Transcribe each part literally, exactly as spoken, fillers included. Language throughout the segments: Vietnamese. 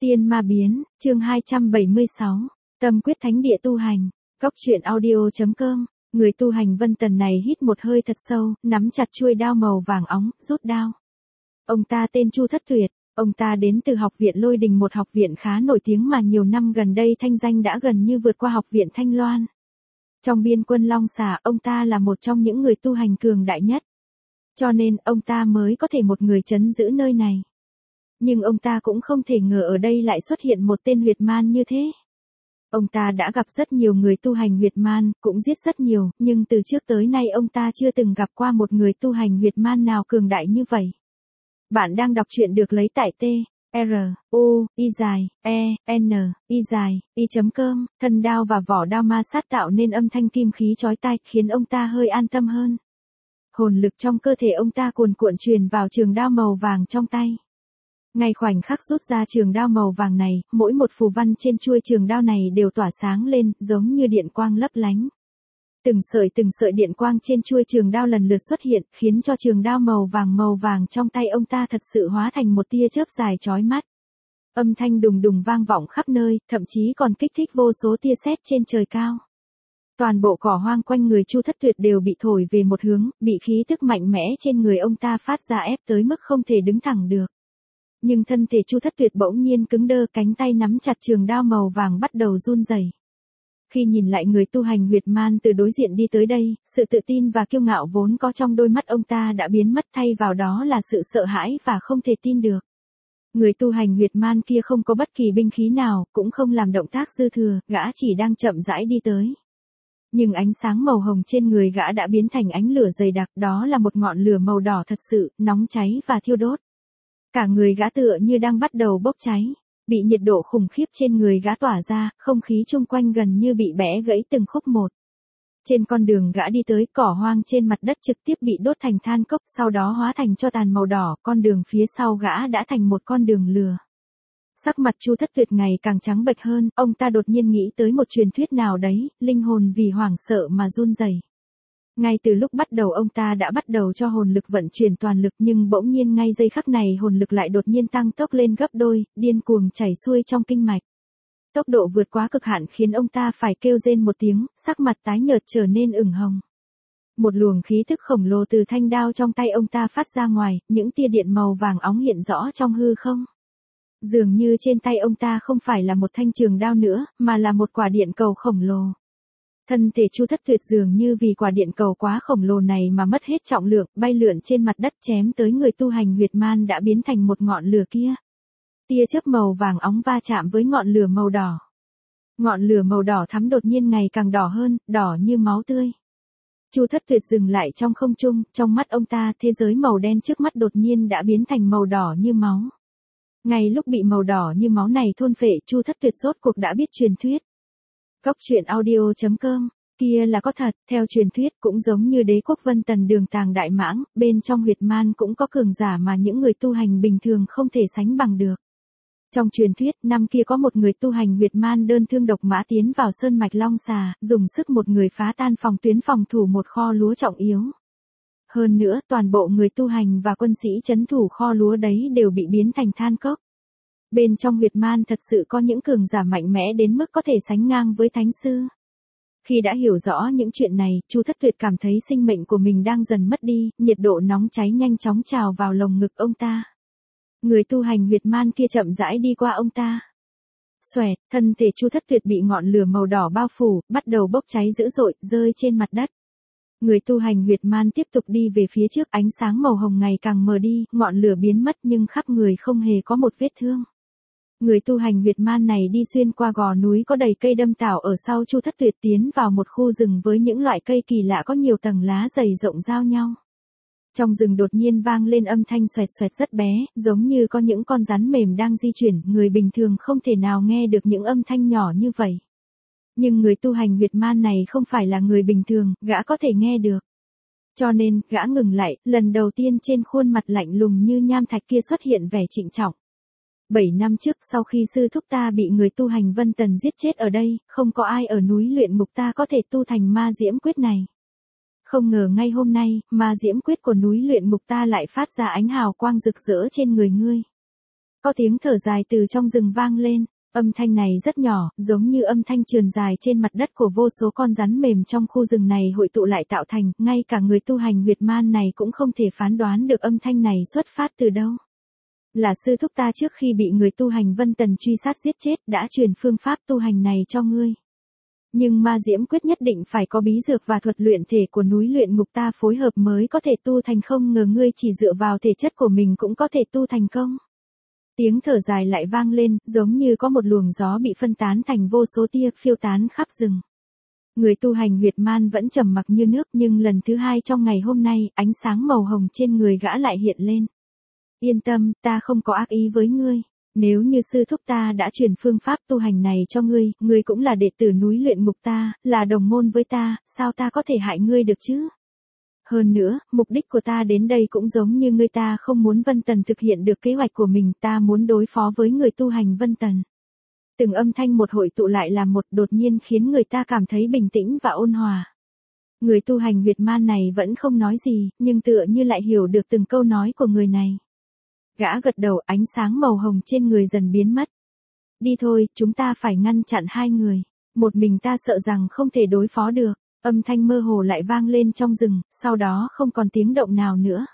Tiên ma biến, chương hai trăm bảy mươi sáu, Tâm quyết thánh địa tu hành, Góc truyện audio.com, người tu hành Vân Tần này hít một hơi thật sâu, nắm chặt chuôi đao màu vàng óng, rút đao. Ông ta tên Chu Thất Tuyệt, ông ta đến từ học viện Lôi Đình, một học viện khá nổi tiếng mà nhiều năm gần đây thanh danh đã gần như vượt qua học viện Thanh Loan. Trong biên quân Long Xà, ông ta là một trong những người tu hành cường đại nhất. Cho nên, ông ta mới có thể một người trấn giữ nơi này. Nhưng ông ta cũng không thể ngờ ở đây lại xuất hiện một tên huyệt man như thế. Ông ta đã gặp rất nhiều người tu hành huyệt man, cũng giết rất nhiều, nhưng từ trước tới nay ông ta chưa từng gặp qua một người tu hành huyệt man nào cường đại như vậy. Bạn đang đọc truyện được lấy tại T, R, U, I dài, E, N, I dài, I chấm com, thân đao và vỏ đao ma sát tạo nên âm thanh kim khí chói tai, khiến ông ta hơi an tâm hơn. Hồn lực trong cơ thể ông ta cuồn cuộn truyền vào trường đao màu vàng trong tay. Ngay khoảnh khắc rút ra trường đao màu vàng này, mỗi một phù văn trên chuôi trường đao này đều tỏa sáng lên, giống như điện quang lấp lánh. Từng sợi từng sợi điện quang trên chuôi trường đao lần lượt xuất hiện, khiến cho trường đao màu vàng màu vàng trong tay ông ta thật sự hóa thành một tia chớp dài chói mắt. Âm thanh đùng đùng vang vọng khắp nơi, thậm chí còn kích thích vô số tia sét trên trời cao. Toàn bộ cỏ hoang quanh người Chu Thất Tuyệt đều bị thổi về một hướng, bị khí tức mạnh mẽ trên người ông ta phát ra ép tới mức không thể đứng thẳng được. Nhưng thân thể Chu Thất Tuyệt bỗng nhiên cứng đơ, cánh tay nắm chặt trường đao màu vàng bắt đầu run rẩy. Khi nhìn lại người tu hành huyệt man từ đối diện đi tới đây, sự tự tin và kiêu ngạo vốn có trong đôi mắt ông ta đã biến mất, thay vào đó là sự sợ hãi và không thể tin được. Người tu hành huyệt man kia không có bất kỳ binh khí nào, cũng không làm động tác dư thừa, gã chỉ đang chậm rãi đi tới. Nhưng ánh sáng màu hồng trên người gã đã biến thành ánh lửa dày đặc, đó là một ngọn lửa màu đỏ thật sự, nóng cháy và thiêu đốt. Cả người gã tựa như đang bắt đầu bốc cháy, bị nhiệt độ khủng khiếp trên người gã tỏa ra, không khí chung quanh gần như bị bẻ gãy từng khúc một. Trên con đường gã đi tới, cỏ hoang trên mặt đất trực tiếp bị đốt thành than cốc, sau đó hóa thành tro tàn màu đỏ, con đường phía sau gã đã thành một con đường lửa. Sắc mặt Chu Thất Tuyệt ngày càng trắng bệch hơn, ông ta đột nhiên nghĩ tới một truyền thuyết nào đấy, linh hồn vì hoảng sợ mà run rẩy. Ngay từ lúc bắt đầu ông ta đã bắt đầu cho hồn lực vận chuyển toàn lực, nhưng bỗng nhiên ngay giây khắc này hồn lực lại đột nhiên tăng tốc lên gấp đôi, điên cuồng chảy xuôi trong kinh mạch. Tốc độ vượt quá cực hạn khiến ông ta phải kêu rên một tiếng, sắc mặt tái nhợt trở nên ửng hồng. Một luồng khí thức khổng lồ từ thanh đao trong tay ông ta phát ra ngoài, những tia điện màu vàng óng hiện rõ trong hư không. Dường như trên tay ông ta không phải là một thanh trường đao nữa, mà là một quả điện cầu khổng lồ. Thân thể Chu Thất Tuyệt dường như vì quả điện cầu quá khổng lồ này mà mất hết trọng lượng, bay lượn trên mặt đất chém tới người tu hành huyệt man đã biến thành một ngọn lửa kia. Tia chớp màu vàng óng va chạm với ngọn lửa màu đỏ. Ngọn lửa màu đỏ thắm đột nhiên ngày càng đỏ hơn, đỏ như máu tươi. Chu Thất Tuyệt dừng lại trong không trung, trong mắt ông ta thế giới màu đen trước mắt đột nhiên đã biến thành màu đỏ như máu. Ngay lúc bị màu đỏ như máu này thôn phệ, Chu Thất Tuyệt rốt cuộc đã biết truyền thuyết. Góc truyện audio.com, kia là có thật, theo truyền thuyết cũng giống như đế quốc Vân Tần đường tàng đại mãng, bên trong huyệt man cũng có cường giả mà những người tu hành bình thường không thể sánh bằng được. Trong truyền thuyết, năm kia có một người tu hành huyệt man đơn thương độc mã tiến vào sơn mạch Long Xà, dùng sức một người phá tan phòng tuyến phòng thủ một kho lúa trọng yếu. Hơn nữa, toàn bộ người tu hành và quân sĩ trấn thủ kho lúa đấy đều bị biến thành than cốc. Bên trong huyệt man thật sự có những cường giả mạnh mẽ đến mức có thể sánh ngang với thánh sư. Khi đã hiểu rõ những chuyện này, Chu Thất Tuyệt cảm thấy sinh mệnh của mình đang dần mất đi, nhiệt độ nóng cháy nhanh chóng trào vào lồng ngực ông ta. Người tu hành huyệt man kia chậm rãi đi qua ông ta. Xoẹt, thân thể Chu Thất Tuyệt bị ngọn lửa màu đỏ bao phủ, bắt đầu bốc cháy dữ dội, rơi trên mặt đất. Người tu hành huyệt man tiếp tục đi về phía trước, ánh sáng màu hồng ngày càng mờ đi, ngọn lửa biến mất nhưng khắp người không hề có một vết thương. Người tu hành huyệt man này đi xuyên qua gò núi có đầy cây đâm tảo ở sau Chu Thất Tuyệt, tiến vào một khu rừng với những loại cây kỳ lạ có nhiều tầng lá dày rộng giao nhau. Trong rừng đột nhiên vang lên âm thanh xoẹt xoẹt rất bé, giống như có những con rắn mềm đang di chuyển, người bình thường không thể nào nghe được những âm thanh nhỏ như vậy. Nhưng người tu hành huyệt man này không phải là người bình thường, gã có thể nghe được. Cho nên, gã ngừng lại, lần đầu tiên trên khuôn mặt lạnh lùng như nham thạch kia xuất hiện vẻ trịnh trọng. Bảy năm trước, sau khi sư thúc ta bị người tu hành Vân Tần giết chết ở đây, không có ai ở núi luyện ngục ta có thể tu thành ma diễm quyết này. Không ngờ ngay hôm nay, ma diễm quyết của núi luyện ngục ta lại phát ra ánh hào quang rực rỡ trên người ngươi. Có tiếng thở dài từ trong rừng vang lên, âm thanh này rất nhỏ, giống như âm thanh trườn dài trên mặt đất của vô số con rắn mềm trong khu rừng này hội tụ lại tạo thành, ngay cả người tu hành huyệt man này cũng không thể phán đoán được âm thanh này xuất phát từ đâu. Là sư thúc ta trước khi bị người tu hành Vân Tần truy sát giết chết đã truyền phương pháp tu hành này cho ngươi. Nhưng ma diễm quyết nhất định phải có bí dược và thuật luyện thể của núi luyện ngục ta phối hợp mới có thể tu thành, không ngờ ngươi chỉ dựa vào thể chất của mình cũng có thể tu thành công. Tiếng thở dài lại vang lên, giống như có một luồng gió bị phân tán thành vô số tia phiêu tán khắp rừng. Người tu hành huyệt man vẫn trầm mặc như nước, nhưng lần thứ hai trong ngày hôm nay, ánh sáng màu hồng trên người gã lại hiện lên. Yên tâm, ta không có ác ý với ngươi. Nếu như sư thúc ta đã truyền phương pháp tu hành này cho ngươi, ngươi cũng là đệ tử núi luyện ngục ta, là đồng môn với ta, sao ta có thể hại ngươi được chứ? Hơn nữa, mục đích của ta đến đây cũng giống như ngươi, ta không muốn Vân Tần thực hiện được kế hoạch của mình, ta muốn đối phó với người tu hành Vân Tần. Từng âm thanh một hội tụ lại là một, đột nhiên khiến người ta cảm thấy bình tĩnh và ôn hòa. Người tu hành huyệt man này vẫn không nói gì, nhưng tựa như lại hiểu được từng câu nói của người này. Gã gật đầu, ánh sáng màu hồng trên người dần biến mất. Đi thôi, chúng ta phải ngăn chặn hai người. Một mình ta sợ rằng không thể đối phó được. Âm thanh mơ hồ lại vang lên trong rừng, sau đó không còn tiếng động nào nữa.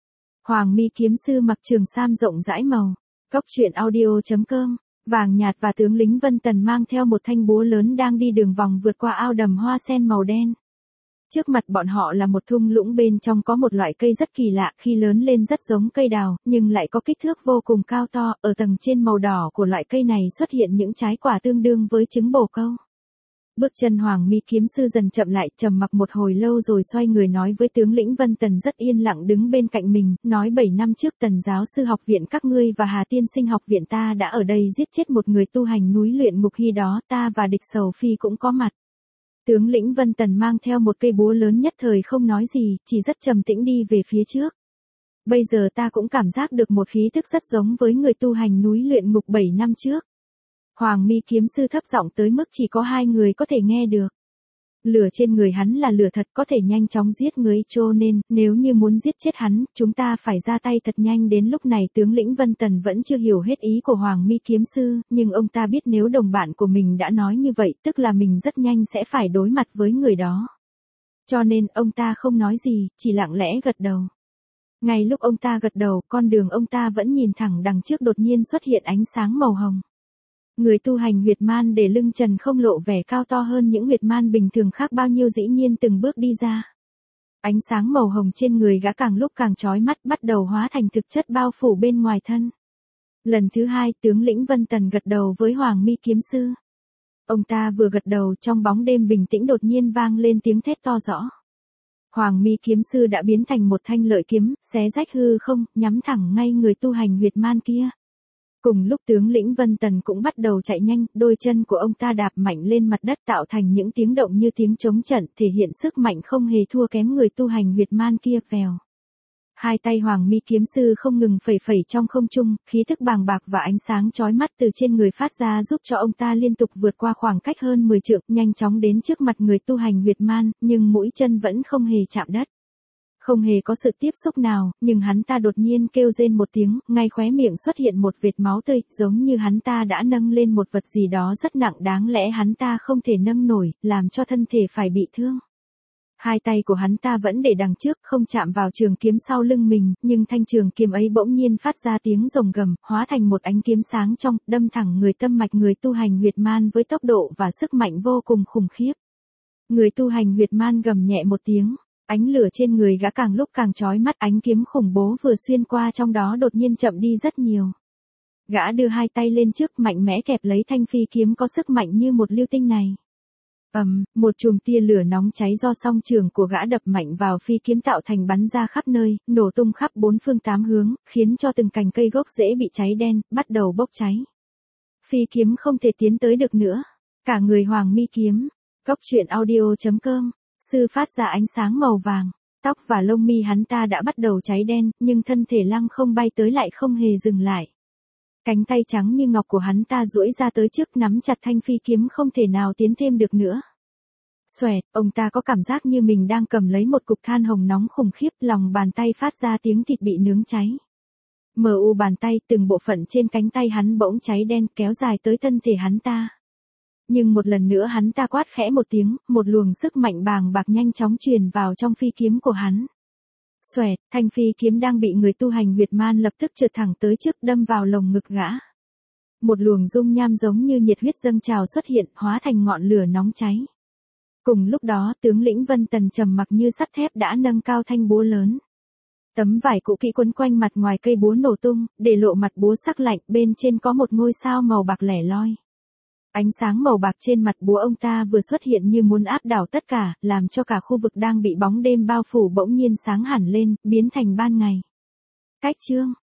Hoàng Mi kiếm sư mặc trường sam rộng rãi màu. Cốc truyện audio chấm com. Vàng nhạt và tướng lĩnh Vân Tần mang theo một thanh búa lớn đang đi đường vòng vượt qua ao đầm hoa sen màu đen. Trước mặt bọn họ là một thung lũng, bên trong có một loại cây rất kỳ lạ, khi lớn lên rất giống cây đào, nhưng lại có kích thước vô cùng cao to, ở tầng trên màu đỏ của loại cây này xuất hiện những trái quả tương đương với trứng bồ câu. Bước chân Hoàng Mi kiếm sư dần chậm lại, trầm mặc một hồi lâu rồi xoay người nói với tướng lĩnh Vân Tần rất yên lặng đứng bên cạnh mình, nói bảy năm trước Tần giáo sư học viện các ngươi và Hà tiên sinh học viện ta đã ở đây giết chết một người tu hành núi luyện ngục, khi đó ta và địch Sầu Phi cũng có mặt. Tướng lĩnh Vân Tần mang theo một cây búa lớn nhất thời không nói gì, chỉ rất trầm tĩnh đi về phía trước. Bây giờ ta cũng cảm giác được một khí tức rất giống với người tu hành núi luyện ngục bảy năm trước. Hoàng Mi kiếm sư thấp giọng tới mức chỉ có hai người có thể nghe được. Lửa trên người hắn là lửa thật, có thể nhanh chóng giết người, cho nên, nếu như muốn giết chết hắn, chúng ta phải ra tay thật nhanh. Đến lúc này tướng lĩnh Vân Tần vẫn chưa hiểu hết ý của Hoàng Mi kiếm sư, nhưng ông ta biết nếu đồng bạn của mình đã nói như vậy, tức là mình rất nhanh sẽ phải đối mặt với người đó. Cho nên, ông ta không nói gì, chỉ lặng lẽ gật đầu. Ngay lúc ông ta gật đầu, con đường ông ta vẫn nhìn thẳng đằng trước đột nhiên xuất hiện ánh sáng màu hồng. Người tu hành huyệt man để lưng trần không lộ vẻ cao to hơn những huyệt man bình thường khác bao nhiêu, dĩ nhiên từng bước đi ra. Ánh sáng màu hồng trên người gã càng lúc càng chói mắt, bắt đầu hóa thành thực chất bao phủ bên ngoài thân. Lần thứ hai, tướng lĩnh Vân Tần gật đầu với Hoàng Mi kiếm sư. Ông ta vừa gật đầu, trong bóng đêm bình tĩnh đột nhiên vang lên tiếng thét to rõ. Hoàng Mi kiếm sư đã biến thành một thanh lợi kiếm, xé rách hư không, nhắm thẳng ngay người tu hành huyệt man kia. Cùng lúc tướng lĩnh Vân Tần cũng bắt đầu chạy nhanh, đôi chân của ông ta đạp mạnh lên mặt đất tạo thành những tiếng động như tiếng trống trận, thể hiện sức mạnh không hề thua kém người tu hành huyệt man kia. Vèo. Hai tay Hoàng Mi kiếm sư không ngừng phẩy phẩy trong không trung, khí thức bàng bạc và ánh sáng chói mắt từ trên người phát ra giúp cho ông ta liên tục vượt qua khoảng cách hơn mười trượng, nhanh chóng đến trước mặt người tu hành huyệt man, nhưng mũi chân vẫn không hề chạm đất. Không hề có sự tiếp xúc nào, nhưng hắn ta đột nhiên kêu rên một tiếng, ngay khóe miệng xuất hiện một vệt máu tươi, giống như hắn ta đã nâng lên một vật gì đó rất nặng, đáng lẽ hắn ta không thể nâng nổi, làm cho thân thể phải bị thương. Hai tay của hắn ta vẫn để đằng trước, không chạm vào trường kiếm sau lưng mình, nhưng thanh trường kiếm ấy bỗng nhiên phát ra tiếng rồng gầm, hóa thành một ánh kiếm sáng trong, đâm thẳng người tâm mạch người tu hành huyệt man với tốc độ và sức mạnh vô cùng khủng khiếp. Người tu hành huyệt man gầm nhẹ một tiếng. Ánh lửa trên người gã càng lúc càng chói mắt, ánh kiếm khủng bố vừa xuyên qua trong đó đột nhiên chậm đi rất nhiều. Gã đưa hai tay lên trước, mạnh mẽ kẹp lấy thanh phi kiếm có sức mạnh như một lưu tinh này. Ầm, um, một chùm tia lửa nóng cháy do song trường của gã đập mạnh vào phi kiếm tạo thành bắn ra khắp nơi, nổ tung khắp bốn phương tám hướng, khiến cho từng cành cây gốc rễ bị cháy đen, bắt đầu bốc cháy. Phi kiếm không thể tiến tới được nữa. Cả người Hoàng Mi kiếm. Cốc truyện audio chấm com. Sư phát ra ánh sáng màu vàng, tóc và lông mi hắn ta đã bắt đầu cháy đen, nhưng thân thể lăng không bay tới lại không hề dừng lại. Cánh tay trắng như ngọc của hắn ta duỗi ra tới trước, nắm chặt thanh phi kiếm không thể nào tiến thêm được nữa. Xoẹt, ông ta có cảm giác như mình đang cầm lấy một cục than hồng nóng khủng khiếp, lòng bàn tay phát ra tiếng thịt bị nướng cháy. Mờ u bàn tay, từng bộ phận trên cánh tay hắn bỗng cháy đen kéo dài tới thân thể hắn ta. Nhưng một lần nữa hắn ta quát khẽ một tiếng, một luồng sức mạnh bàng bạc nhanh chóng truyền vào trong phi kiếm của hắn. Xoẹt, thanh phi kiếm đang bị người tu hành huyệt man lập tức trượt thẳng tới trước đâm vào lồng ngực gã. Một luồng dung nham giống như nhiệt huyết dâng trào xuất hiện, hóa thành ngọn lửa nóng cháy. Cùng lúc đó, tướng lĩnh Vân Tần trầm mặc như sắt thép đã nâng cao thanh búa lớn. Tấm vải cũ kỹ quấn quanh mặt ngoài cây búa nổ tung, để lộ mặt búa sắc lạnh, bên trên có một ngôi sao màu bạc lẻ loi. Ánh sáng màu bạc trên mặt búa ông ta vừa xuất hiện như muốn áp đảo tất cả, làm cho cả khu vực đang bị bóng đêm bao phủ bỗng nhiên sáng hẳn lên, biến thành ban ngày. Cách chương